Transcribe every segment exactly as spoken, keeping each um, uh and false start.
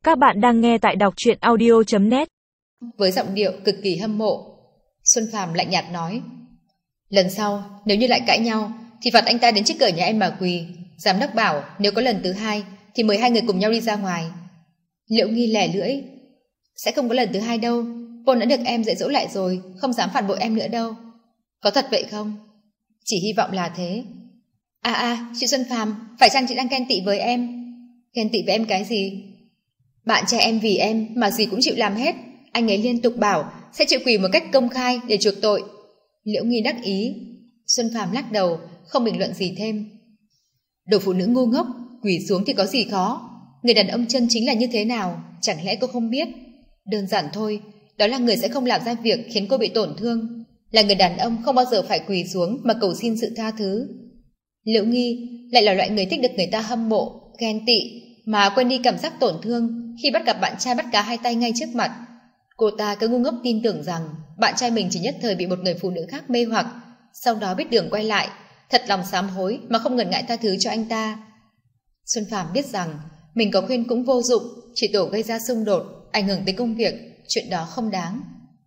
Các bạn đang nghe tại đọc truyện audio chấm net. Với giọng điệu cực kỳ hâm mộ. Xuân Phàm lạnh nhạt nói: lần sau nếu như lại cãi nhau thì phạt anh ta đến trước cửa nhà em mà quỳ. Giám đốc bảo nếu có lần thứ hai thì mời hai người cùng nhau đi ra ngoài. Liễu Nghi lẻ lưỡi: sẽ không có lần thứ hai đâu, Pôn đã được em dạy dỗ lại rồi, không dám phản bội em nữa đâu. Có thật vậy không? Chỉ hy vọng là thế. À à, chị Xuân Phàm, phải chăng chị đang ghen tị với em? Ghen tị với em cái gì? Bạn trai em vì em mà gì cũng chịu làm hết. Anh ấy liên tục bảo sẽ chịu quỳ một cách công khai để chuộc tội. Liễu Nghi đắc ý. Xuân Phàm lắc đầu, không bình luận gì thêm. Đồ phụ nữ ngu ngốc, quỳ xuống thì có gì khó. Người đàn ông chân chính là như thế nào, chẳng lẽ cô không biết? Đơn giản thôi, đó là người sẽ không làm ra việc khiến cô bị tổn thương. Là người đàn ông không bao giờ phải quỳ xuống mà cầu xin sự tha thứ. Liễu Nghi lại là loại người thích được người ta hâm mộ, ghen tị, mà quên đi cảm giác tổn thương khi bắt gặp bạn trai bắt cá hai tay ngay trước mặt. Cô ta cứ ngu ngốc tin tưởng rằng bạn trai mình chỉ nhất thời bị một người phụ nữ khác mê hoặc, sau đó biết đường quay lại, thật lòng sám hối mà không ngần ngại tha thứ cho anh ta. Xuân Phàm biết rằng mình có khuyên cũng vô dụng, chỉ tổ gây ra xung đột, ảnh hưởng tới công việc, chuyện đó không đáng.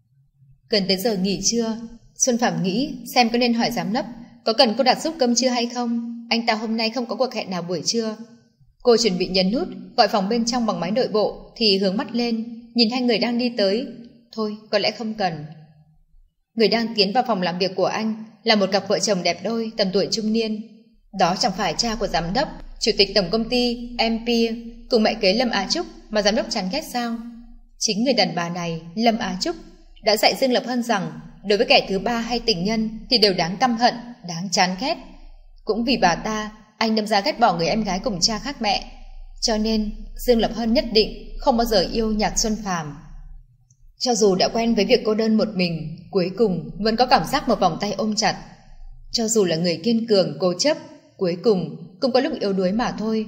Gần tới giờ nghỉ trưa, Xuân Phàm nghĩ xem có nên hỏi giám đốc có cần cô đặt giúp cơm trưa hay không. Anh ta hôm nay không có cuộc hẹn nào buổi trưa. Cô chuẩn bị nhấn nút gọi phòng bên trong bằng máy nội bộ thì hướng mắt lên, nhìn hai người đang đi tới. Thôi, có lẽ không cần. Người đang tiến vào phòng làm việc của anh là một cặp vợ chồng đẹp đôi tầm tuổi trung niên. Đó chẳng phải cha của giám đốc, chủ tịch tổng công ty em pê cùng mẹ kế Lâm Á Trúc mà giám đốc chán ghét sao? Chính người đàn bà này, Lâm Á Trúc, đã dạy Dương Lập Hân rằng đối với kẻ thứ ba hay tình nhân thì đều đáng căm hận, đáng chán ghét. Cũng vì bà ta, anh đâm ra ghét bỏ người em gái cùng cha khác mẹ. Cho nên Dương Lập Hân nhất định không bao giờ yêu Nhạc Xuân Phàm. Cho dù đã quen với việc cô đơn một mình, cuối cùng vẫn có cảm giác một vòng tay ôm chặt. Cho dù là người kiên cường, cố chấp, cuối cùng cũng có lúc yếu đuối mà thôi.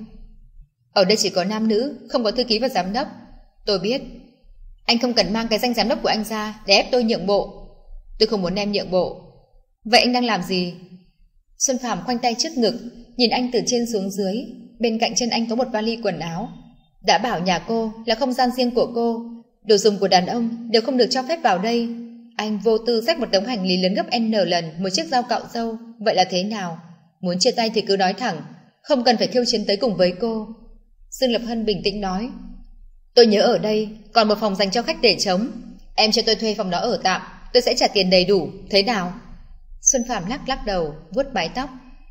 Ở đây chỉ có nam nữ, không có thư ký và giám đốc. Tôi biết. Anh không cần mang cái danh giám đốc của anh ra để ép tôi nhượng bộ. Tôi không muốn em nhượng bộ. Vậy anh đang làm gì? Xuân Phàm khoanh tay trước ngực, nhìn anh từ trên xuống dưới. Bên cạnh chân anh có một vali quần áo. Đã bảo nhà cô là không gian riêng của cô, đồ dùng của đàn ông đều không được cho phép vào đây. Anh vô tư xách một đống hành lý lớn gấp N lần một chiếc dao cạo râu. Vậy là thế nào? Muốn chia tay thì cứ nói thẳng, không cần phải khiêu chiến tới cùng với cô. Dương Lập Hân bình tĩnh nói: tôi nhớ ở đây còn một phòng dành cho khách để trống. Em cho tôi thuê phòng đó ở tạm, tôi sẽ trả tiền đầy đủ, thế nào? Xuân Phàm lắc lắc đầu, vuốt mái tóc.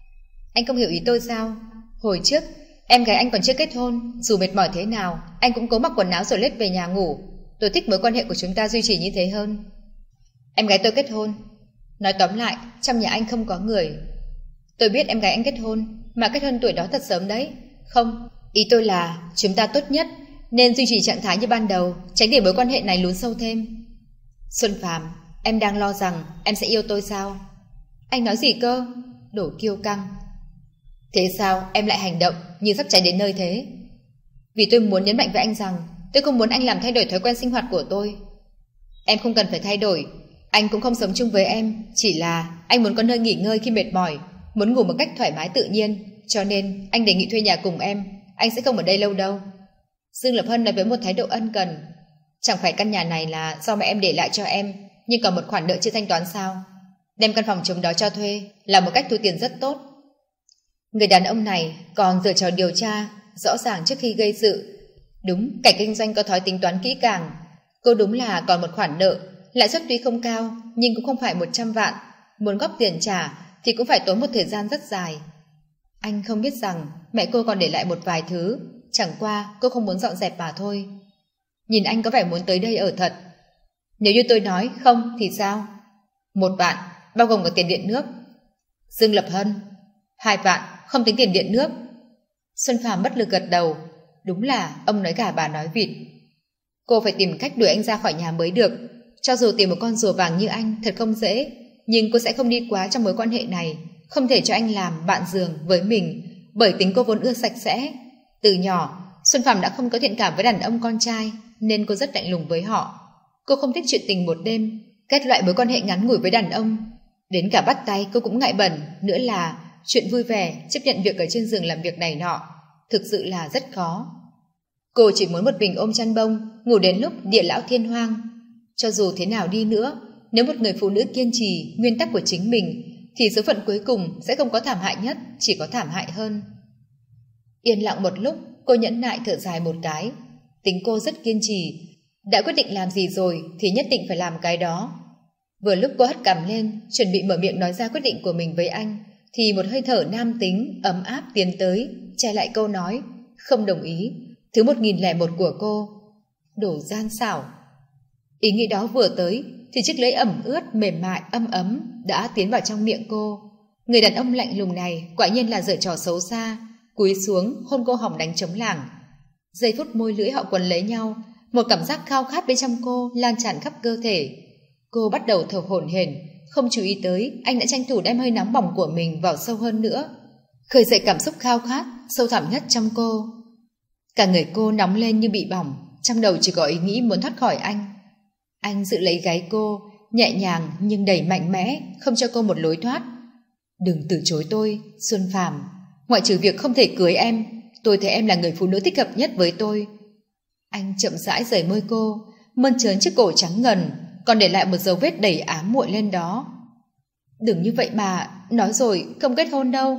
Anh không hiểu ý tôi sao? Hồi trước em gái anh còn chưa kết hôn, dù mệt mỏi thế nào anh cũng cố mặc quần áo rồi lết về nhà ngủ. Tôi thích mối quan hệ của chúng ta duy trì như thế hơn. Em gái tôi kết hôn. Nói tóm lại, trong nhà anh không có người. Tôi biết em gái anh kết hôn, mà kết hôn tuổi đó thật sớm đấy. Không, ý tôi là chúng ta tốt nhất nên duy trì trạng thái như ban đầu, tránh để mối quan hệ này lún sâu thêm. Xuân Phàm, em đang lo rằng em sẽ yêu tôi sao? Anh nói gì cơ? Đồ kiêu căng. Thế sao em lại hành động như sắp cháy đến nơi thế? Vì tôi muốn nhấn mạnh với anh rằng tôi không muốn anh làm thay đổi thói quen sinh hoạt của tôi. Em không cần phải thay đổi, anh cũng không sống chung với em. Chỉ là anh muốn có nơi nghỉ ngơi khi mệt mỏi, muốn ngủ một cách thoải mái tự nhiên. Cho nên anh đề nghị thuê nhà cùng em. Anh sẽ không ở đây lâu đâu. Dương Lập Hân nói với một thái độ ân cần. Chẳng phải căn nhà này là do mẹ em để lại cho em, nhưng còn một khoản nợ chưa thanh toán sao? Đem căn phòng trống đó cho thuê là một cách thu tiền rất tốt. Người đàn ông này còn giở trò điều tra rõ ràng trước khi gây sự. Đúng, cảnh kinh doanh có thói tính toán kỹ càng. Cô đúng là còn một khoản nợ, lãi suất tuy không cao nhưng cũng không phải một trăm vạn. Muốn góp tiền trả thì cũng phải tốn một thời gian rất dài. Anh không biết rằng mẹ cô còn để lại một vài thứ, chẳng qua cô không muốn dọn dẹp mà thôi. Nhìn anh có vẻ muốn tới đây ở thật. Nếu như tôi nói không thì sao? Một vạn, bao gồm cả tiền điện nước. Dương Lập Hân, hai vạn, không tính tiền điện nước. Xuân Phàm bất lực gật đầu. Đúng là ông nói gà bà nói vịt. Cô phải tìm cách đuổi anh ra khỏi nhà mới được. Cho dù tìm một con rùa vàng như anh thật không dễ, nhưng cô sẽ không đi quá trong mối quan hệ này. Không thể cho anh làm bạn giường với mình, bởi tính cô vốn ưa sạch sẽ. Từ nhỏ, Xuân Phàm đã không có thiện cảm với đàn ông con trai, nên cô rất lạnh lùng với họ. Cô không thích chuyện tình một đêm, kết loại mối quan hệ ngắn ngủi với đàn ông. Đến cả bắt tay cô cũng ngại bẩn. Nữa là chuyện vui vẻ, chấp nhận việc ở trên giường làm việc này nọ, thực sự là rất khó. Cô chỉ muốn một mình ôm chăn bông, ngủ đến lúc địa lão thiên hoang. Cho dù thế nào đi nữa, nếu một người phụ nữ kiên trì nguyên tắc của chính mình, thì số phận cuối cùng sẽ không có thảm hại nhất, chỉ có thảm hại hơn. Yên lặng một lúc, cô nhẫn nại thở dài một cái. Tính cô rất kiên trì, đã quyết định làm gì rồi thì nhất định phải làm cái đó. Vừa lúc cô hất cằm lên, chuẩn bị mở miệng nói ra quyết định của mình với anh, thì một hơi thở nam tính ấm áp tiến tới, che lại câu nói không đồng ý thứ một nghìn lẻ một của cô. Đồ gian xảo. Ý nghĩ đó vừa tới thì chiếc lưỡi ẩm ướt mềm mại ấm ấm đã tiến vào trong miệng cô. Người đàn ông lạnh lùng này quả nhiên là giở trò xấu xa, cúi xuống hôn cô hỏng đánh trống lảng. Giây phút môi lưỡi họ quấn lấy nhau, một cảm giác khao khát bên trong cô lan tràn khắp cơ thể. Cô bắt đầu thở hổn hển, không chú ý tới anh đã tranh thủ đem hơi nóng bỏng của mình vào sâu hơn nữa, khơi dậy cảm xúc khao khát sâu thẳm nhất trong cô. Cả người cô nóng lên như bị bỏng, trong đầu chỉ có ý nghĩ muốn thoát khỏi anh. Anh giữ lấy gáy cô, nhẹ nhàng nhưng đầy mạnh mẽ, không cho cô một lối thoát. Đừng từ chối tôi, Xuân Phàm. Ngoại trừ việc không thể cưới em, tôi thấy em là người phụ nữ thích hợp nhất với tôi. Anh chậm rãi rời môi cô, mơn trớn chiếc cổ trắng ngần, còn để lại một dấu vết đầy ám muội lên đó. Đừng như vậy mà, nói rồi không kết hôn đâu.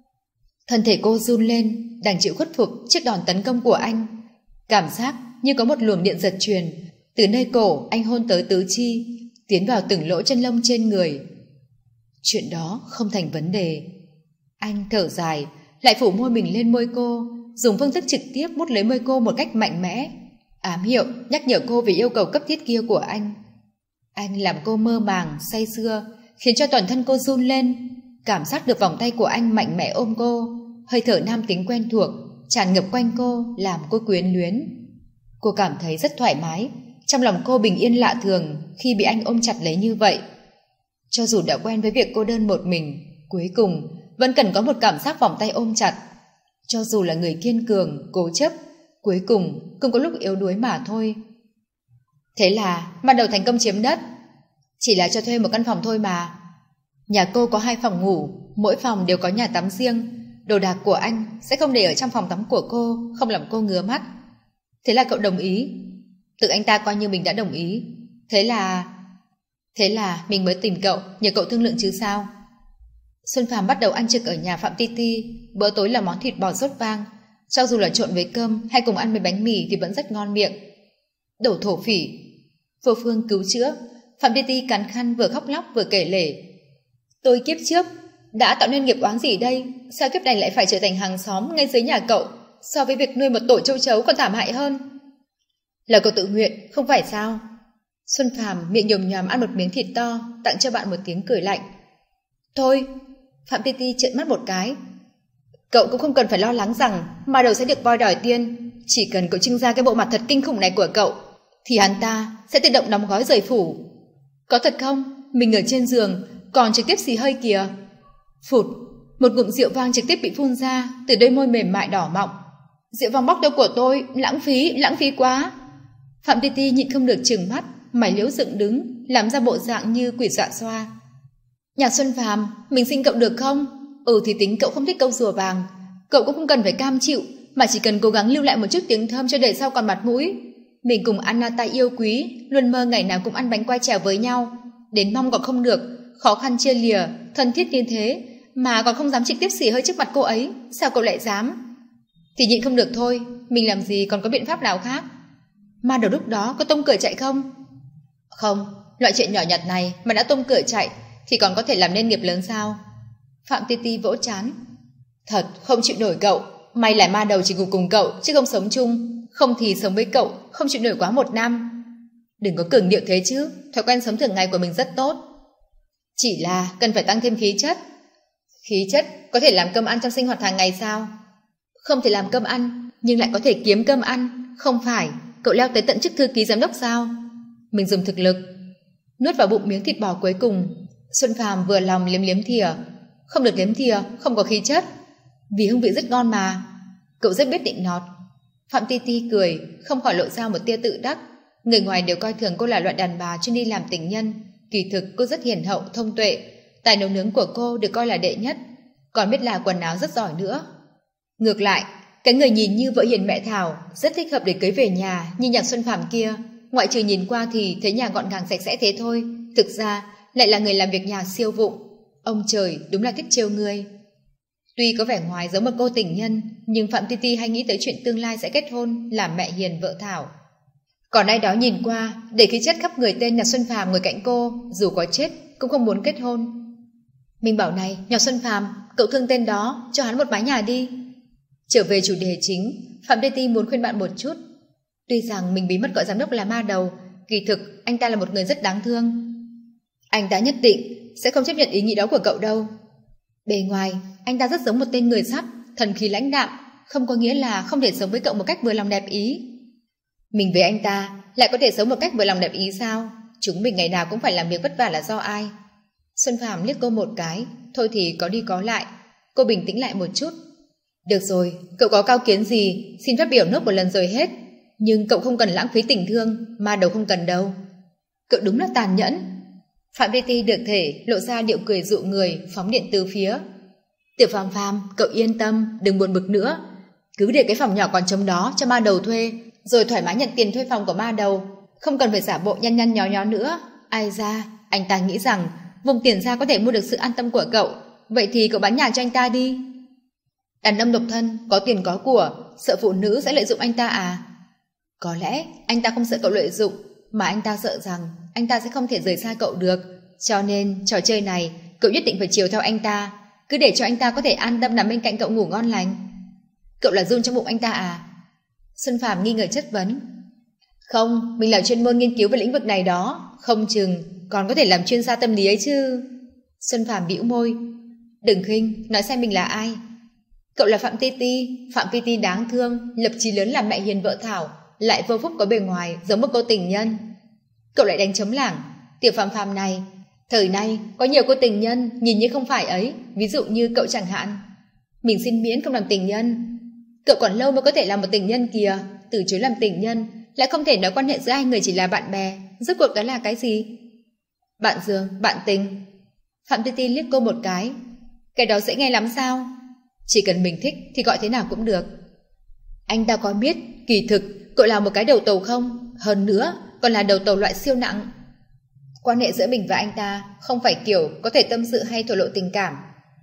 Thân thể cô run lên, đành chịu khuất phục trước đòn tấn công của anh. Cảm giác như có một luồng điện giật truyền, từ nơi cổ anh hôn tới tứ chi, tiến vào từng lỗ chân lông trên người. Chuyện đó không thành vấn đề. Anh thở dài, lại phủ môi mình lên môi cô, dùng phương thức trực tiếp mút lấy môi cô một cách mạnh mẽ, ám hiệu nhắc nhở cô về yêu cầu cấp thiết kia của anh. Anh làm cô mơ màng, say sưa, khiến cho toàn thân cô run lên. Cảm giác được vòng tay của anh mạnh mẽ ôm cô, hơi thở nam tính quen thuộc tràn ngập quanh cô, làm cô quyến luyến. Cô cảm thấy rất thoải mái, trong lòng cô bình yên lạ thường khi bị anh ôm chặt lấy như vậy. Cho dù đã quen với việc cô đơn một mình, cuối cùng vẫn cần có một cảm giác vòng tay ôm chặt. Cho dù là người kiên cường, cố chấp, cuối cùng cũng có lúc yếu đuối mà thôi. Thế là ban đầu thành công chiếm đất. Chỉ là cho thuê một căn phòng thôi mà. Nhà cô có hai phòng ngủ, mỗi phòng đều có nhà tắm riêng. Đồ đạc của anh sẽ không để ở trong phòng tắm của cô, không làm cô ngứa mắt. Thế là cậu đồng ý. Tự anh ta coi như mình đã đồng ý. Thế là... Thế là mình mới tìm cậu, nhờ cậu thương lượng chứ sao. Xuân Phàm bắt đầu ăn trực ở nhà Phạm Ti Ti. Bữa tối là món thịt bò sốt vang, cho dù là trộn với cơm hay cùng ăn với bánh mì thì vẫn rất ngon miệng. Đổ thổ phỉ. Vô phương cứu chữa. Phạm Ti Ti cắn khăn vừa khóc lóc vừa kể lể. Tôi kiếp trước đã tạo nên nghiệp oán gì đây? Sao kiếp này lại phải trở thành hàng xóm ngay dưới nhà cậu? So với việc nuôi một tổ châu chấu còn thảm hại hơn. Là cậu tự nguyện, không phải sao? Xuân Phàm miệng nhồm nhòm ăn một miếng thịt to, tặng cho bạn một tiếng cười lạnh. Thôi, Phạm Ti Ti trợn mắt một cái. Cậu cũng không cần phải lo lắng rằng mà đầu sẽ được voi đòi tiên. Chỉ cần cậu trưng ra cái bộ mặt thật kinh khủng này của cậu, thì hắn ta sẽ tự động đóng gói rời phủ. Có thật không? Mình ở trên giường còn trực tiếp xì hơi kìa. Phụt, một ngụm rượu vang trực tiếp bị phun ra từ đôi môi mềm mại đỏ mọng. Rượu vang bóc đâu của tôi, lãng phí, lãng phí quá. Phạm Ti Ti nhịn không được trừng mắt, mày liếu dựng đứng, làm ra bộ dạng như quỷ dọa xoa. Nhạc Xuân Phàm, mình xin cậu được không? Ừ thì tính cậu không thích câu rùa vàng, cậu cũng không cần phải cam chịu, mà chỉ cần cố gắng lưu lại một chút tiếng thơm cho đời sau còn mặt mũi. Mình cùng Anna ta yêu quý, luôn mơ ngày nào cũng ăn bánh quai trèo với nhau, đến mong còn không được, khó khăn chia lìa, thân thiết như thế, mà còn không dám trực tiếp xỉ hơi trước mặt cô ấy, sao cậu lại dám? Thì nhịn không được thôi, mình làm gì còn có biện pháp nào khác. Mà đầu lúc đó có tung cửa chạy không? Không, loại chuyện nhỏ nhặt này mà đã tung cửa chạy thì còn có thể làm nên nghiệp lớn sao? Phạm Ti Ti vỗ trán. Thật không chịu nổi cậu, may là ma đầu chỉ ngủ cùng cậu chứ không sống chung, không thì sống với cậu không chịu nổi quá một năm. Đừng có cường điệu thế chứ, thói quen sống thường ngày của mình rất tốt. Chỉ là cần phải tăng thêm khí chất. Khí chất có thể làm cơm ăn trong sinh hoạt hàng ngày sao? Không thể làm cơm ăn, nhưng lại có thể kiếm cơm ăn. Không phải, cậu leo tới tận chức thư ký giám đốc sao? Mình dùng thực lực. Nuốt vào bụng miếng thịt bò cuối cùng, Xuân Phàm vừa lòng liếm liếm thìa. Không được liếm thìa, không có khí chất. Vì hương vị rất ngon mà. Cậu rất biết định nọt. Phạm Ti Ti cười, không khỏi lộ ra một tia tự đắc. Người ngoài đều coi thường cô là loại đàn bà chuyên đi làm tình nhân. Kỳ thực cô rất hiền hậu, thông tuệ. Tài nấu nướng của cô được coi là đệ nhất, còn biết là quần áo rất giỏi nữa. Ngược lại, Cái người nhìn như vợ hiền mẹ Thảo, rất thích hợp để cưới về nhà như Nhạc Xuân Phàm kia, ngoại trừ nhìn qua thì thấy nhà gọn gàng sạch sẽ thế thôi, thực ra lại là người làm việc nhà siêu vụng. Ông trời đúng là thích trêu người. Tuy có vẻ ngoài giống một cô tình nhân, nhưng Phạm Ti Ti hay nghĩ tới chuyện tương lai sẽ kết hôn làm mẹ hiền vợ Thảo. Còn ai đó nhìn qua, để khí chất khắp người tên Nhạc Xuân Phàm ngồi cạnh cô, dù có chết cũng không muốn kết hôn. Mình bảo này, Nhạc Xuân Phàm, cậu thương tên đó, cho hắn một mái nhà đi. Trở về chủ đề chính, Phạm Ti Ti muốn khuyên bạn một chút. Tuy rằng mình bí mật gọi giám đốc là ma đầu, kỳ thực anh ta là một người rất đáng thương. Anh ta nhất định sẽ không chấp nhận ý nghĩ đó của cậu đâu. Bề ngoài, anh ta rất giống một tên người sắt, thần khí lãnh đạm, không có nghĩa là không thể sống với cậu một cách vừa lòng đẹp ý. Mình với anh ta lại có thể sống một cách vừa lòng đẹp ý sao? Chúng mình ngày nào cũng phải làm việc vất vả là do ai? Xuân Phàm liếc cô một cái, thôi thì có đi có lại. Cô bình tĩnh lại một chút. Được rồi, cậu có cao kiến gì, xin phát biểu nốt một lần rồi hết. Nhưng cậu không cần lãng phí tình thương, ma đầu không cần đâu. Cậu đúng là tàn nhẫn. Phạm Ti Ti được thể lộ ra điệu cười dụ người, phóng điện từ phía. Tiểu Phàm Phàm, cậu yên tâm, đừng buồn bực nữa. Cứ để cái phòng nhỏ còn trống đó cho ma đầu thuê, rồi thoải mái nhận tiền thuê phòng của ma đầu, không cần phải giả bộ nhăn nhăn nhó nhó nữa. Ai ra, anh ta nghĩ rằng vùng tiền ra có thể mua được sự an tâm của cậu, vậy thì cậu bán nhà cho anh ta đi. Đàn ông độc thân, có tiền có của, sợ phụ nữ sẽ lợi dụng anh ta à? Có lẽ anh ta không sợ cậu lợi dụng, mà anh ta sợ rằng anh ta sẽ không thể rời xa cậu được. Cho nên trò chơi này cậu nhất định phải chiều theo anh ta, cứ để cho anh ta có thể an tâm nằm bên cạnh cậu ngủ ngon lành. Cậu là giun trong bụng anh ta à? Xuân Phàm nghi ngờ chất vấn. Không, mình là chuyên môn nghiên cứu về lĩnh vực này đó, không chừng còn có thể làm chuyên gia tâm lý ấy chứ. Xuân Phàm bĩu môi. Đừng khinh, nói xem mình là ai. Cậu là Phạm Ti Ti, Phạm Ti Ti đáng thương, lập chí lớn làm mẹ hiền vợ Thảo, lại vô phúc có bề ngoài giống một cô tình nhân. Cậu lại đánh trống lảng. Tiểu Phàm Phàm này, thời nay có nhiều cô tình nhân nhìn như không phải ấy, ví dụ như cậu chẳng hạn. Mình xin miễn không làm tình nhân. Cậu còn lâu mới có thể làm một tình nhân kìa. Từ chối làm tình nhân, lại không thể nói quan hệ giữa hai người chỉ là bạn bè. Rốt cuộc đó là cái gì? Bạn giường, bạn tình. Phạm Ti Ti liếc cô một cái. Cái đó dễ nghe lắm sao? Chỉ cần mình thích thì gọi thế nào cũng được. Anh ta có biết kỳ thực cậu là một cái đầu tàu không? Hơn nữa còn là đầu tàu loại siêu nặng. Quan hệ giữa mình và anh ta không phải kiểu có thể tâm sự hay thổ lộ tình cảm.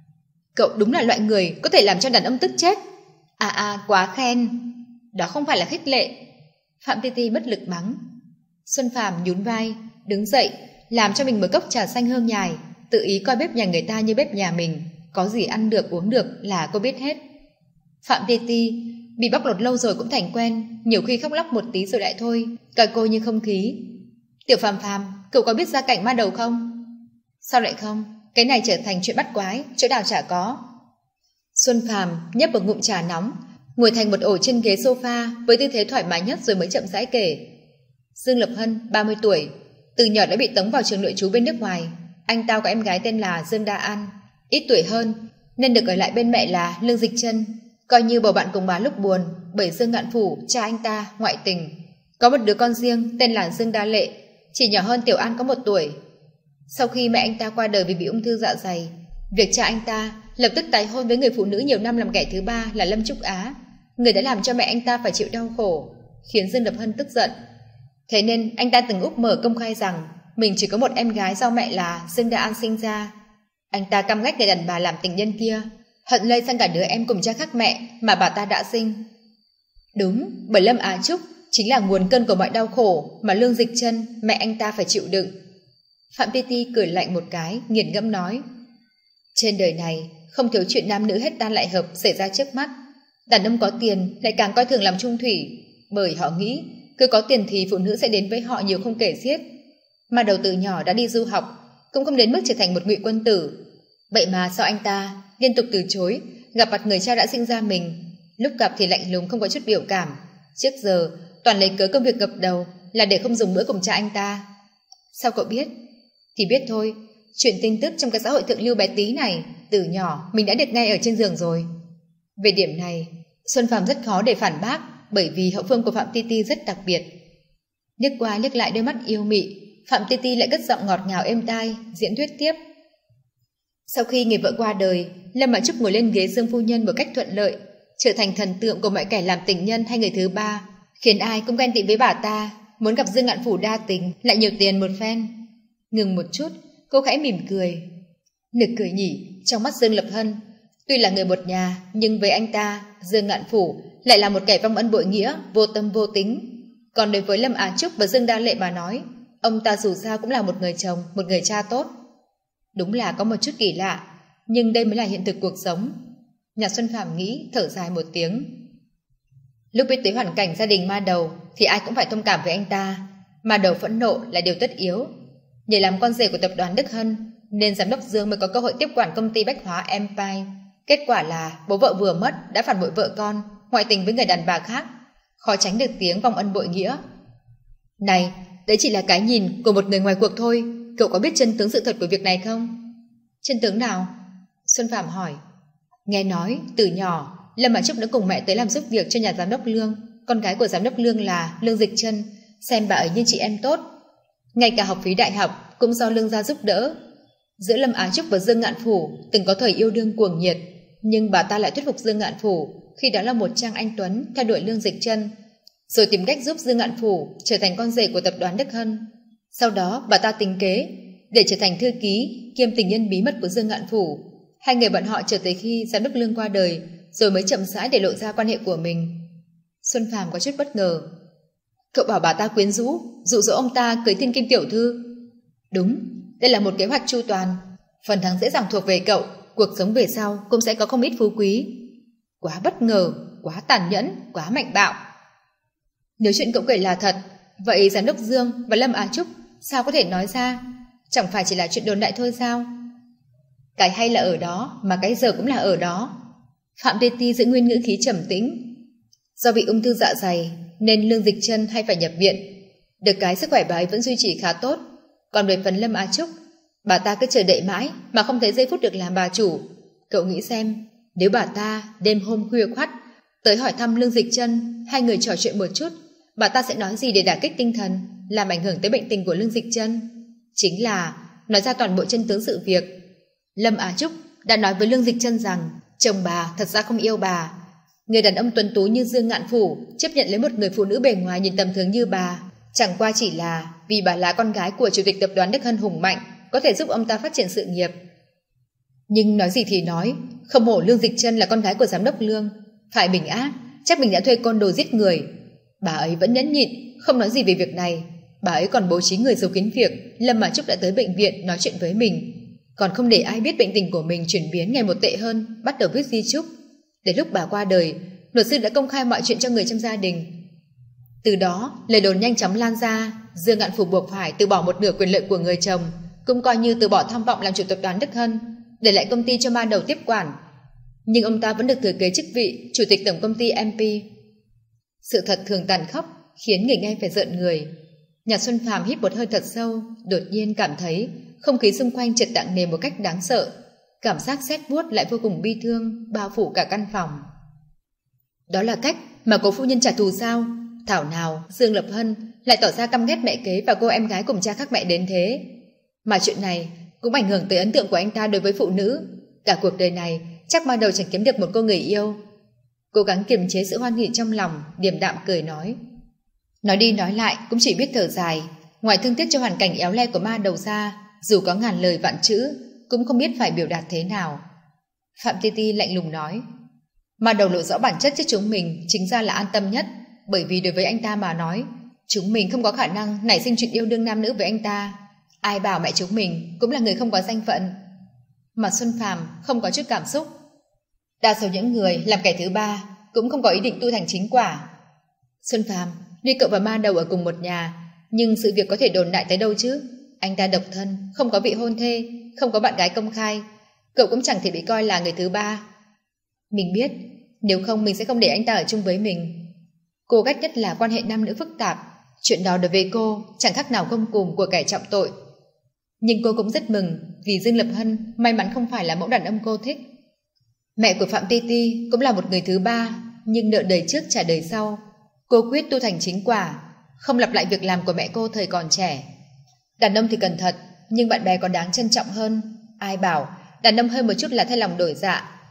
Cậu đúng là loại người có thể làm cho đàn ông tức chết. À à, quá khen. Đó không phải là khích lệ. Phạm Ti Ti bất lực mắng. Xuân Phàm nhún vai, đứng dậy, làm cho mình một cốc trà xanh hương nhài, tự ý coi bếp nhà người ta như bếp nhà mình, có gì ăn được uống được là cô biết hết. Phạm Ti Ti bị bóc lột lâu rồi cũng thành quen, nhiều khi khóc lóc một tí rồi lại thôi, coi cô như không khí. Tiểu Phàm Phàm, cậu có biết gia cảnh ma đầu không? Sao lại không? Cái này trở thành chuyện bắt quái, chỗ nào chả có. Xuân Phàm nhấp một ngụm trà nóng, ngồi thành một ổ trên ghế sofa với tư thế thoải mái nhất rồi mới chậm rãi kể. Dương Lập Hân, ba mươi tuổi, từ nhỏ đã bị tống vào trường nội trú bên nước ngoài. Anh ta có em gái tên là Dương Đa An, ít tuổi hơn nên được ở lại bên mẹ là Lương Dịch Chân, coi như bầu bạn cùng bà lúc buồn, bởi Dương Ngạn Phủ, cha anh ta ngoại tình. Có một đứa con riêng tên là Dương Đa Lệ, chỉ nhỏ hơn Tiểu An có một tuổi. Sau khi mẹ anh ta qua đời vì bị ung thư dạ dày, việc cha anh ta lập tức tái hôn với người phụ nữ nhiều năm làm kẻ thứ ba là Lâm Trúc Á, người đã làm cho mẹ anh ta phải chịu đau khổ, khiến Dương Lập Hân tức giận. Thế nên anh ta từng úp mở công khai rằng mình chỉ có một em gái do mẹ là Dương Đa An sinh ra. Anh ta căm ghét người đàn bà làm tình nhân kia, hận lây sang cả đứa em cùng cha khác mẹ mà bà ta đã sinh. Đúng, bởi Lâm Á Trúc chính là nguồn cơn của mọi đau khổ mà Lương Dịch Chân, mẹ anh ta phải chịu đựng. Phạm Ti Ti cười lạnh một cái, nghiền ngẫm nói. Trên đời này không thiếu chuyện nam nữ hết tan lại hợp xảy ra trước mắt. Đàn ông có tiền lại càng coi thường làm chung thủy, bởi họ nghĩ cứ có tiền thì phụ nữ sẽ đến với họ nhiều không kể xiết. Mà đầu từ nhỏ đã đi du học, cũng không đến mức trở thành một ngụy quân tử. Vậy mà sao anh ta liên tục từ chối gặp mặt người cha đã sinh ra mình, lúc gặp thì lạnh lùng không có chút biểu cảm. Trước giờ toàn lấy cớ công việc gập đầu là để không dùng bữa cùng cha anh ta. Sao cậu biết? Thì biết thôi, chuyện tin tức trong cái xã hội thượng lưu bé tí này từ nhỏ mình đã được nghe ở trên giường rồi. Về điểm này Xuân Phàm rất khó để phản bác, bởi vì hậu phương của Phạm Ti Ti rất đặc biệt. Liếc qua liếc lại đôi mắt yêu mị, Phạm Ti Ti lại cất giọng ngọt ngào êm tai diễn thuyết tiếp. Sau khi người vợ qua đời, Lâm Mã Trúc ngồi lên ghế Dương phu nhân một cách thuận lợi. trở thành thần tượng của mọi kẻ làm tình nhân hay người thứ ba, khiến ai cũng ghen tị với bà ta, muốn gặp Dương Ngạn Phủ đa tình, lại nhiều tiền một phen. Ngừng một chút, cô khẽ mỉm cười. Nực cười nhỉ, trong mắt Dương Lập Hân, tuy là người một nhà, nhưng với anh ta, Dương Ngạn Phủ lại là một kẻ vong ân bội nghĩa, vô tâm vô tính. Còn đối với Lâm Á Trúc và Dương Đa Lệ mà nói, ông ta dù sao cũng là một người chồng, một người cha tốt. Đúng là có một chút kỳ lạ, nhưng đây mới là hiện thực cuộc sống. Nhạc Xuân Phàm nghĩ, thở dài một tiếng. Lúc biết tới hoàn cảnh gia đình Ma Đầu thì ai cũng phải thông cảm với anh ta. Ma Đầu phẫn nộ là điều tất yếu. Nhờ làm con rể của tập đoàn Đức Hân nên giám đốc Dương mới có cơ hội tiếp quản công ty bách hóa Empire. Kết quả là bố vợ vừa mất đã phản bội vợ con, ngoại tình với người đàn bà khác, khó tránh được tiếng vong ân bội nghĩa. Này, đấy chỉ là cái nhìn của một người ngoài cuộc thôi, cậu có biết chân tướng sự thật của việc này không? Chân tướng nào? Xuân Phạm hỏi. Nghe nói từ nhỏ Lâm Á Trúc đã cùng mẹ tới làm giúp việc cho nhà giám đốc Lương. Con gái của giám đốc Lương là Lương Dịch Trân, xem bà ấy như chị em tốt. Ngay cả học phí đại học cũng do Lương gia giúp đỡ. Giữa Lâm Á Trúc và Dương Ngạn Phủ từng có thời yêu đương cuồng nhiệt, nhưng bà ta lại thuyết phục Dương Ngạn Phủ, khi đó là một Trang Anh Tuấn, theo đuổi Lương Dịch Trân, rồi tìm cách giúp Dương Ngạn Phủ trở thành con rể của tập đoàn Đức Hân. Sau đó bà ta tính kế để trở thành thư ký kiêm tình nhân bí mật của Dương Ngạn Phủ. Hai người bọn họ chờ tới khi giám đốc Lương qua đời, rồi mới chậm rãi để lộ ra quan hệ của mình. Xuân Phàm có chút bất ngờ. Cậu bảo bà ta quyến rũ, dụ dỗ ông ta cưới thiên kim tiểu thư. Đúng, đây là một kế hoạch chu toàn. Phần thắng dễ dàng thuộc về cậu, cuộc sống về sau cũng sẽ có không ít phú quý. Quá bất ngờ, quá tàn nhẫn, quá mạnh bạo. Nếu chuyện cậu kể là thật, vậy giám đốc Dương và Lâm Á Trúc sao có thể nói ra? Chẳng phải chỉ là chuyện đồn đại thôi sao? Cái hay là ở đó, mà cái dở cũng là ở đó. Phạm Tê Ti giữ nguyên ngữ khí trầm tĩnh. Do bị ung thư dạ dày nên Lương Dịch Trân hay phải nhập viện. Được cái sức khỏe bà ấy vẫn duy trì khá tốt. Còn về phần Lâm Á Trúc, bà ta cứ chờ đợi mãi mà không thấy giây phút được làm bà chủ. Cậu nghĩ xem, nếu bà ta đêm hôm khuya khoắt tới hỏi thăm Lương Dịch Trân, hai người trò chuyện một chút, bà ta sẽ nói gì để đả kích tinh thần, làm ảnh hưởng tới bệnh tình của Lương Dịch Trân? Chính là nói ra toàn bộ chân tướng sự việc. Lâm Á Trúc đã nói với Lương Dịch Trân rằng chồng bà thật ra không yêu bà. Người đàn ông tuấn tú như Dương Ngạn Phủ chấp nhận lấy một người phụ nữ bề ngoài nhìn tầm thường như bà, chẳng qua chỉ là vì bà là con gái của chủ tịch tập đoàn Đức Hân hùng mạnh, có thể giúp ông ta phát triển sự nghiệp. Nhưng nói gì thì nói, không hổ Lương Dịch Trân là con gái của giám đốc Lương, phải bình ác, chắc mình đã thuê côn đồ giết người. Bà ấy vẫn nhẫn nhịn, không nói gì về việc này. Bà ấy còn bố trí người giấu kín việc Lâm Á Trúc đã tới bệnh viện nói chuyện với mình, còn không để ai biết bệnh tình của mình chuyển biến ngày một tệ hơn, bắt đầu viết di chúc. Đến lúc bà qua đời, luật sư đã công khai mọi chuyện cho người trong gia đình. Từ đó, lời đồn nhanh chóng lan ra, Dương Ngạn Phủ buộc phải từ bỏ một nửa quyền lợi của người chồng, cũng coi như từ bỏ tham vọng làm chủ tập đoàn Đức Hân, để lại công ty cho Ma Đầu tiếp quản. Nhưng ông ta vẫn được thừa kế chức vị chủ tịch tổng công ty em pê. Sự thật thường tàn khốc, khiến người nghe phải rợn người. Nhạc Xuân Phàm hít một hơi thật sâu, đột nhiên cảm thấy không khí xung quanh chợt nặng nề một cách đáng sợ. Cảm giác sét buốt lại vô cùng bi thương, bao phủ cả căn phòng. Đó là cách mà cố phu nhân trả thù sao? Thảo nào Dương Lập Hân lại tỏ ra căm ghét mẹ kế và cô em gái cùng cha khác mẹ đến thế. Mà chuyện này cũng ảnh hưởng tới ấn tượng của anh ta đối với phụ nữ. Cả cuộc đời này chắc ban đầu chẳng kiếm được một cô người yêu. Cố gắng kiềm chế sự hoan hỉ trong lòng, điềm đạm cười nói. Nói đi nói lại cũng chỉ biết thở dài. Ngoài thương tiếc cho hoàn cảnh éo le của Ma Đầu ra, dù có ngàn lời vạn chữ cũng không biết phải biểu đạt thế nào. Phạm Ti Ti lạnh lùng nói. Ma Đầu lộ rõ bản chất trước chúng mình chính ra là an tâm nhất, bởi vì đối với anh ta mà nói, chúng mình không có khả năng nảy sinh chuyện yêu đương nam nữ với anh ta. Ai bảo mẹ chúng mình cũng là người không có danh phận. Mà Xuân Phàm không có chút cảm xúc. Đa số những người làm kẻ thứ ba cũng không có ý định tu thành chính quả. Xuân Phàm, tuy cậu và Ma Đầu ở cùng một nhà, nhưng sự việc có thể đồn đại tới đâu chứ? Anh ta độc thân, không có vị hôn thê, không có bạn gái công khai, cậu cũng chẳng thể bị coi là người thứ ba. Mình biết, nếu không mình sẽ không để anh ta ở chung với mình. Cô ghét nhất là quan hệ nam nữ phức tạp. Chuyện đó đối với cô chẳng khác nào gông cùm của kẻ trọng tội. Nhưng cô cũng rất mừng vì Dương Lập Hân may mắn không phải là mẫu đàn ông cô thích. Mẹ của Phạm Ti Ti cũng là một người thứ ba, nhưng nợ đời trước trả đời sau. Cô quyết tu thành chính quả, không lặp lại việc làm của mẹ cô thời còn trẻ. Đàn ông thì cần thật, nhưng bạn bè còn đáng trân trọng hơn. Ai bảo đàn ông hơi một chút là thay lòng đổi dạ,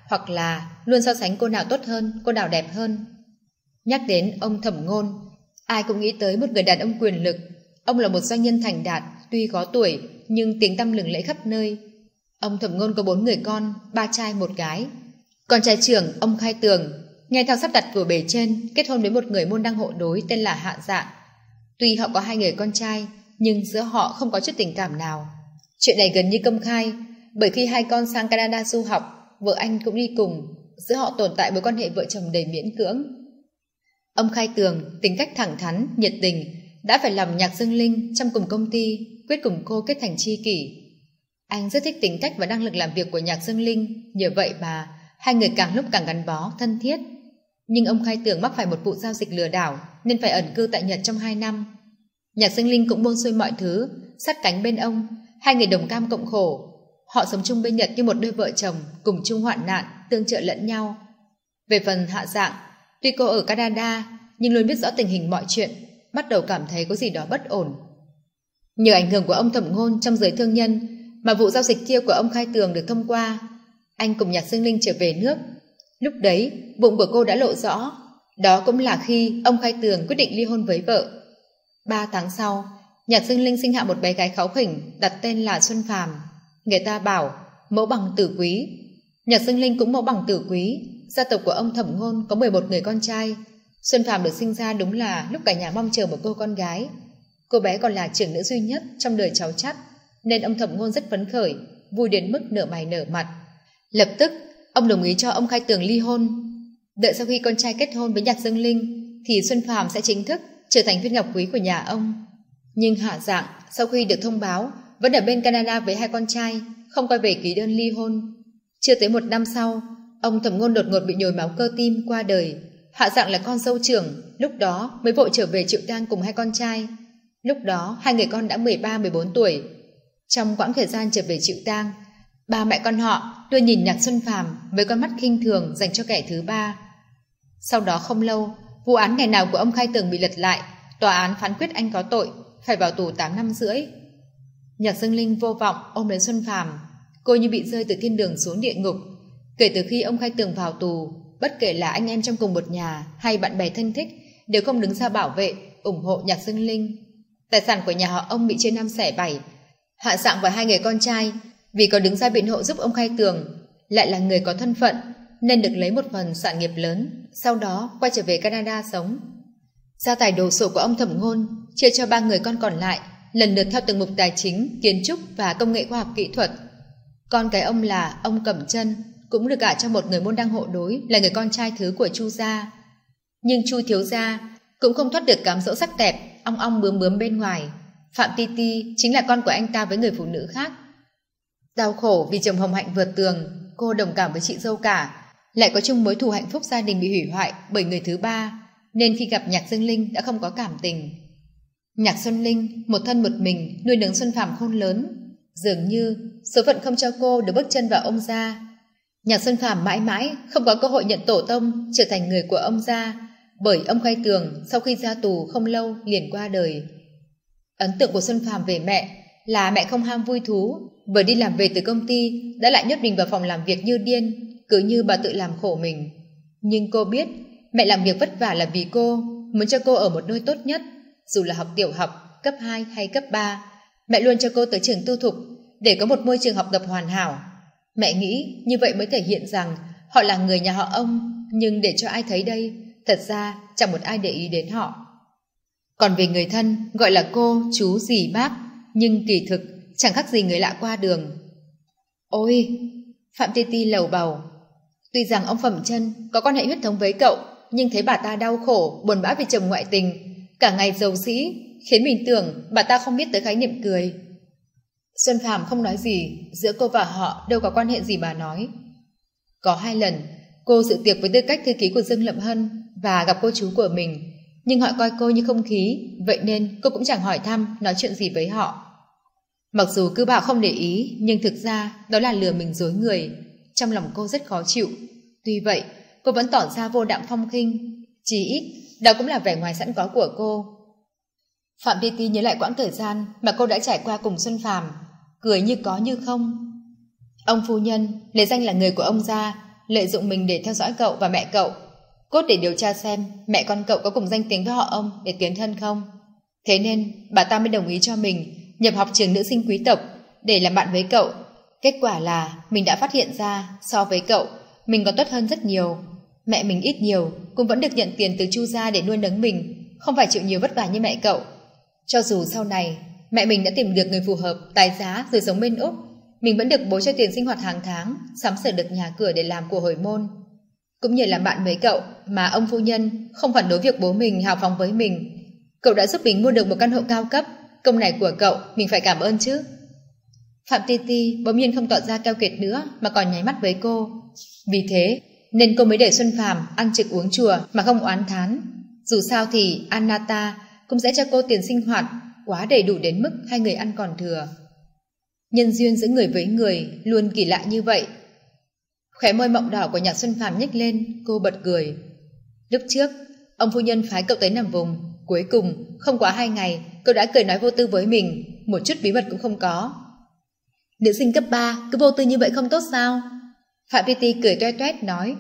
hoặc là luôn so sánh cô nào tốt hơn, cô nào đẹp hơn. Nhắc đến ông Thẩm Ngôn, ai cũng nghĩ tới một người đàn ông quyền lực. Ông là một doanh nhân thành đạt, tuy có tuổi nhưng tiếng tăm lừng lẫy khắp nơi. Ông Thẩm Ngôn có bốn người con, ba trai một gái. Con trai trưởng ông Khai Tường nghe theo sắp đặt của bề trên, kết hôn với một người môn đăng hộ đối tên là Hạ Dạng. Tuy họ có hai người con trai, nhưng giữa họ không có chút tình cảm nào. Chuyện này gần như công khai, bởi khi hai con sang Canada du học, vợ anh cũng đi cùng, giữa họ tồn tại mối quan hệ vợ chồng đầy miễn cưỡng. Ông Khai Tường tính cách thẳng thắn, nhiệt tình, đã phải làm Nhạc Dương Linh trong cùng công ty, quyết cùng cô kết thành tri kỷ. Anh rất thích tính cách và năng lực làm việc của Nhạc Dương Linh, nhờ vậy mà hai người càng lúc càng gắn bó, thân thiết. Nhưng ông Khai Tường mắc phải một vụ giao dịch lừa đảo nên phải ẩn cư tại Nhật trong hai năm. Nhạc Dương Linh cũng buông xuôi mọi thứ, sát cánh bên ông, hai người đồng cam cộng khổ. Họ sống chung bên Nhật như một đôi vợ chồng, cùng chung hoạn nạn, tương trợ lẫn nhau. Về phần Hạ Dạng, tuy cô ở Canada nhưng luôn biết rõ tình hình mọi chuyện, bắt đầu cảm thấy có gì đó bất ổn. Nhờ ảnh hưởng của ông Thẩm Ngôn trong giới thương nhân mà vụ giao dịch kia của ông Khai Tường được thông qua. Anh cùng Nhạc Dương Linh trở về nước. Lúc đấy, bụng của cô đã lộ rõ. Đó cũng là khi ông Khai Tường quyết định ly hôn với vợ. Ba tháng sau, Nhạc Dương Linh sinh hạ một bé gái kháu khỉnh, đặt tên là Xuân Phàm. Người ta bảo mẫu bằng tử quý. Nhạc Dương Linh cũng mẫu bằng tử quý. Gia tộc của ông Thẩm Ngôn có mười một người con trai. Xuân Phàm được sinh ra đúng là lúc cả nhà mong chờ một cô con gái. Cô bé còn là trưởng nữ duy nhất trong đời cháu chắt, nên ông Thẩm Ngôn rất phấn khởi, vui đến mức nở mày nở mặt. Lập tức, ông đồng ý cho ông Khai Tường ly hôn. Đợi sau khi con trai kết hôn với Nhạc Dương Linh, thì Xuân Phàm sẽ chính thức trở thành viên ngọc quý của nhà ông. Nhưng Hạ Dạng sau khi được thông báo vẫn ở bên Canada với hai con trai, không quay về ký đơn ly hôn. Chưa tới một năm sau, ông Thẩm Ngôn đột ngột bị nhồi máu cơ tim qua đời. Hạ Dạng là con dâu trưởng, lúc đó mới vội trở về chịu tang cùng hai con trai. Lúc đó hai người con đã mười ba mười bốn tuổi. Trong quãng thời gian trở về chịu tang, ba mẹ con họ luôn nhìn Nhạc Xuân Phàm với con mắt khinh thường dành cho kẻ thứ ba. Sau đó không lâu, vụ án ngày nào của ông Khai Tường bị lật lại, tòa án phán quyết anh có tội, phải vào tù tám năm rưỡi. Nhạc Dương Linh vô vọng ôm lấy Xuân Phàm, cô như bị rơi từ thiên đường xuống địa ngục. Kể từ khi ông Khai Tường vào tù, bất kể là anh em trong cùng một nhà hay bạn bè thân thích đều không đứng ra bảo vệ, ủng hộ Nhạc Dương Linh. Tài sản của nhà họ ông bị chia năm xẻ bảy. Hạ Dạng và hai người con trai vì có đứng ra biện hộ giúp ông Khai Tường, lại là người có thân phận nên được lấy một phần sản nghiệp lớn, sau đó quay trở về Canada sống. Gia tài đồ sộ của ông Thẩm Ngôn chia cho ba người con còn lại, lần lượt theo từng mục tài chính, kiến trúc và công nghệ khoa học kỹ thuật. Con cái ông là ông Cẩm Trân cũng được gả cho một người môn đăng hộ đối, là người con trai thứ của Chu gia. Nhưng Chu thiếu gia cũng không thoát được cám dỗ sắc đẹp, ong ong bướm bướm bên ngoài. Phạm Ti Ti chính là con của anh ta với người phụ nữ khác. Đau khổ vì chồng hồng hạnh vượt tường, cô đồng cảm với chị dâu cả, lại có chung mối thù hạnh phúc gia đình bị hủy hoại bởi người thứ ba, nên khi gặp Nhạc Dương Linh đã không có cảm tình. Nhạc Xuân Linh một thân một mình nuôi nấng Xuân Phàm khôn lớn, dường như số phận không cho cô được bước chân vào ông gia. Nhạc Xuân Phàm mãi mãi không có cơ hội nhận tổ tông, trở thành người của ông gia, bởi ông Khai Tường sau khi ra tù không lâu liền qua đời. Ấn tượng của Xuân Phàm về mẹ là mẹ không ham vui thú, vừa đi làm về từ công ty đã lại nhốt mình vào phòng làm việc như điên, cứ như bà tự làm khổ mình. Nhưng cô biết mẹ làm việc vất vả là vì cô, muốn cho cô ở một nơi tốt nhất, dù là học tiểu học, cấp hai hay cấp ba. Mẹ luôn cho cô tới trường tư thục để có một môi trường học tập hoàn hảo. Mẹ nghĩ như vậy mới thể hiện rằng họ là người nhà họ ông, nhưng để cho ai thấy đây, thật ra chẳng một ai để ý đến họ. Còn về người thân, gọi là cô, chú, dì, bác, nhưng kỳ thực chẳng khác gì người lạ qua đường. Ôi, Phạm Ti Ti lầu bầu, tuy rằng ông Phẩm Trân có quan hệ huyết thống với cậu, nhưng thấy bà ta đau khổ, buồn bã vì chồng ngoại tình, cả ngày giàu sĩ, khiến mình tưởng bà ta không biết tới khái niệm cười. Xuân Phàm không nói gì, giữa cô và họ đâu có quan hệ gì mà nói. Có hai lần, cô dự tiệc với tư cách thư ký của Dương Lậm Hân và gặp cô chú của mình, nhưng họ coi cô như không khí, vậy nên cô cũng chẳng hỏi thăm, nói chuyện gì với họ. Mặc dù cứ bảo không để ý, nhưng thực ra đó là lừa mình dối người. Trong lòng cô rất khó chịu. Tuy vậy, cô vẫn tỏ ra vô đạm phong khinh. Chỉ ít, đó cũng là vẻ ngoài sẵn có của cô. Phạm Ti Ti nhớ lại quãng thời gian mà cô đã trải qua cùng Xuân Phàm, cười như có như không. Ông phu nhân, lấy danh là người của ông gia, lợi dụng mình để theo dõi cậu và mẹ cậu, cốt để điều tra xem mẹ con cậu có cùng danh tiếng với họ ông để tiến thân không. Thế nên bà ta mới đồng ý cho mình nhập học trường nữ sinh quý tộc để làm bạn với cậu. Kết quả là mình đã phát hiện ra so với cậu, mình còn tốt hơn rất nhiều. Mẹ mình ít nhiều cũng vẫn được nhận tiền từ Chu gia để nuôi nấng mình, không phải chịu nhiều vất vả như mẹ cậu. Cho dù sau này mẹ mình đã tìm được người phù hợp, tài giá rồi sống bên Úc, mình vẫn được bố cho tiền sinh hoạt hàng tháng, sắm sửa được nhà cửa để làm của hồi môn. Cũng nhờ làm bạn với cậu mà ông phu nhân không phản đối việc bố mình hào phóng với mình. Cậu đã giúp mình mua được một căn hộ cao cấp, công này của cậu mình phải cảm ơn chứ. Phạm Ti Ti bỗng nhiên không tỏ ra keo kiệt nữa mà còn nháy mắt với cô. Vì thế nên cô mới để Xuân Phàm ăn trực uống chùa mà không oán thán. Dù sao thì Anata cũng sẽ cho cô tiền sinh hoạt quá đầy đủ đến mức hai người ăn còn thừa. Nhân duyên giữa người với người luôn kỳ lạ như vậy. Khóe môi mọng đỏ của Nhạc Xuân Phàm nhếch lên, cô bật cười. Lúc trước ông phu nhân phái cậu tới nằm vùng, cuối cùng không quá hai ngày cậu đã cười nói vô tư với mình, một chút bí mật cũng không có. Nữ sinh cấp ba cứ vô tư như vậy không tốt sao? Phạm Vi Ti cười toe toét nói.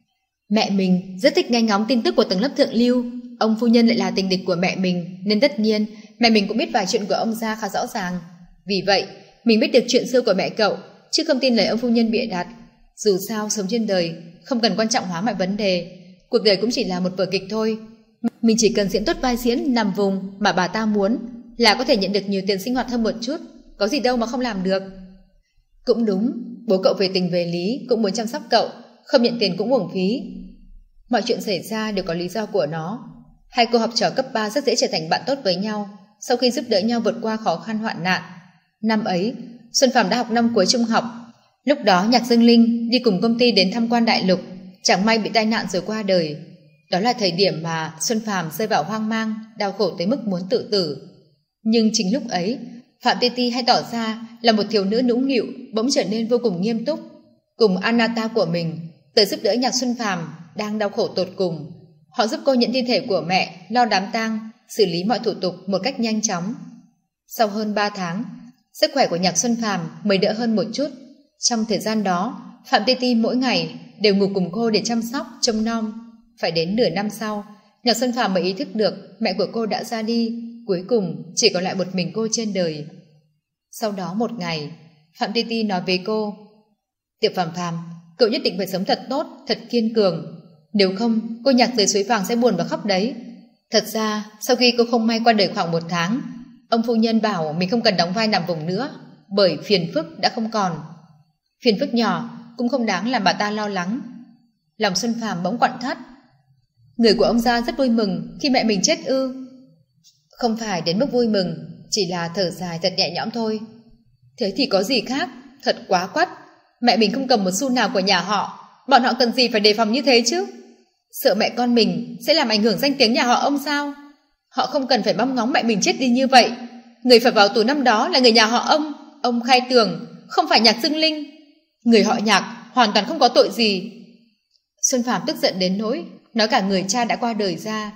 Mẹ mình rất thích nghe ngóng tin tức của tầng lớp thượng lưu, ông phu nhân lại là tình địch của mẹ mình, nên tất nhiên mẹ mình cũng biết vài chuyện của ông gia khá rõ ràng. Vì vậy mình biết được chuyện xưa của mẹ cậu, chứ không tin lời ông phu nhân bịa đặt. Dù sao sống trên đời không cần quan trọng hóa mọi vấn đề, cuộc đời cũng chỉ là một vở kịch thôi. Mình chỉ cần diễn tốt vai diễn nằm vùng mà bà ta muốn là có thể nhận được nhiều tiền sinh hoạt hơn một chút, có gì đâu mà không làm được. Cũng đúng, bố cậu về tình về lý cũng muốn chăm sóc cậu, không nhận tiền cũng uổng phí. Mọi chuyện xảy ra đều có lý do của nó. Hai cô học trò cấp ba rất dễ trở thành bạn tốt với nhau sau khi giúp đỡ nhau vượt qua khó khăn hoạn nạn. Năm ấy Xuân Phàm đã học năm cuối trung học. Lúc đó Nhạc Dương Linh đi cùng công ty đến tham quan đại lục, chẳng may bị tai nạn rồi qua đời. Đó là thời điểm mà Xuân Phàm rơi vào hoang mang, đau khổ tới mức muốn tự tử. Nhưng chính lúc ấy Phạm Ti Ti hay tỏ ra là một thiếu nữ nũng nịu bỗng trở nên vô cùng nghiêm túc, cùng Anata của mình tới giúp đỡ Nhạc Xuân Phàm đang đau khổ tột cùng. Họ giúp cô nhận thi thể của mẹ, lo đám tang, xử lý mọi thủ tục một cách nhanh chóng. Sau hơn ba tháng, sức khỏe của Nhạc Xuân Phàm mới đỡ hơn một chút. Trong thời gian đó, Phạm Ti Ti mỗi ngày đều ngủ cùng cô để chăm sóc, trông nom. Phải đến nửa năm sau, Nhạc Xuân Phàm mới ý thức được mẹ của cô đã ra đi, cuối cùng chỉ còn lại một mình cô trên đời. Sau đó một ngày, Phạm Ti Ti nói với cô, Tiểu Phàm Phàm, cậu nhất định phải sống thật tốt, thật kiên cường. Nếu không, cô Nhạc dưới suối vàng sẽ buồn và khóc đấy. Thật ra, sau khi cô không may qua đời khoảng một tháng, ông phu nhân bảo mình không cần đóng vai nằm vùng nữa, bởi phiền phức đã không còn. Phiền phức nhỏ cũng không đáng làm bà ta lo lắng. Lòng Xuân Phàm bỗng quặn thắt. Người của ông gia rất vui mừng khi mẹ mình chết ư? Không phải đến mức vui mừng, chỉ là thở dài thật nhẹ nhõm thôi. Thế thì có gì khác, thật quá quắt. Mẹ mình không cầm một xu nào của nhà họ, bọn họ cần gì phải đề phòng như thế chứ? Sợ mẹ con mình sẽ làm ảnh hưởng danh tiếng nhà họ ông sao? Họ không cần phải mong ngóng mẹ mình chết đi như vậy. Người phải vào tù năm đó là người nhà họ ông, ông Khai Tường, không phải Nhạc Dương Linh. Người họ Nhạc hoàn toàn không có tội gì. Xuân Phàm tức giận đến nỗi nói cả người cha đã qua đời ra.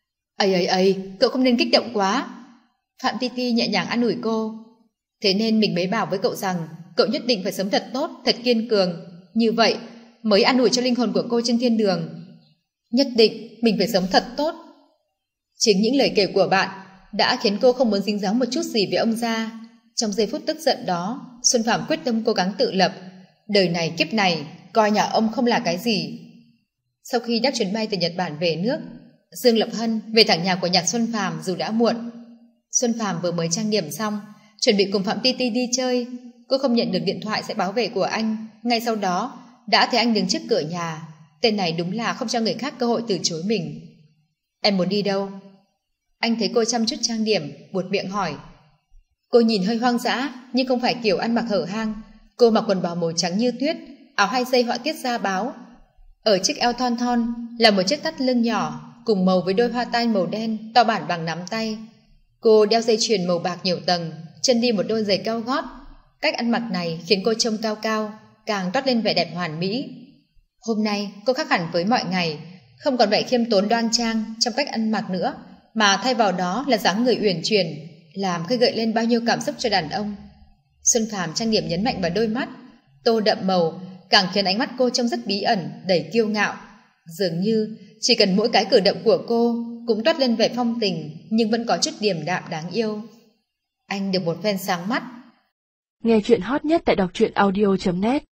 Ây ây ây, cậu không nên kích động quá. Phạm Ti Ti nhẹ nhàng an ủi cô. Thế nên mình mới bảo với cậu rằng cậu nhất định phải sống thật tốt, thật kiên cường. Như vậy mới an ủi cho linh hồn của cô trên thiên đường. Nhất định mình phải sống thật tốt. Chính những lời kể của bạn đã khiến cô không muốn dính dáng một chút gì với ông gia. Trong giây phút tức giận đó, Xuân Phàm quyết tâm cố gắng tự lập. Đời này kiếp này coi nhà ông không là cái gì. Sau khi đáp chuyến bay từ Nhật Bản về nước, Dương Lập Hân về thẳng nhà của Nhạc Xuân Phàm dù đã muộn. Xuân Phàm vừa mới trang điểm xong, chuẩn bị cùng Phạm Ti Ti đi chơi. Cô không nhận được điện thoại sẽ báo về của anh. Ngay sau đó đã thấy anh đứng trước cửa nhà. Tên này đúng là không cho người khác cơ hội từ chối mình. Em muốn đi đâu? Anh thấy cô chăm chút trang điểm, buột miệng hỏi. Cô nhìn hơi hoang dã, nhưng không phải kiểu ăn mặc hở hang. Cô mặc quần bò màu trắng như tuyết, áo hai dây họa tiết da báo. Ở chiếc eo thon thon là một chiếc thắt lưng nhỏ, cùng màu với đôi hoa tai màu đen to bản bằng nắm tay. Cô đeo dây chuyền màu bạc nhiều tầng, chân đi một đôi giày cao gót. Cách ăn mặc này khiến cô trông cao cao, càng toát lên vẻ đẹp hoàn mỹ. Hôm nay cô khác hẳn với mọi ngày, không còn vẻ khiêm tốn đoan trang trong cách ăn mặc nữa, mà thay vào đó là dáng người uyển chuyển, làm khơi gợi lên bao nhiêu cảm xúc cho đàn ông. Xuân Phàm trang điểm nhấn mạnh vào đôi mắt, tô đậm màu, càng khiến ánh mắt cô trông rất bí ẩn, đầy kiêu ngạo. Dường như chỉ cần mỗi cái cử động của cô cũng toát lên vẻ phong tình, nhưng vẫn có chút điềm đạm đáng yêu. Anh được một phen sáng mắt. Nghe chuyện hot nhất tại đọc truyện audio chấm net.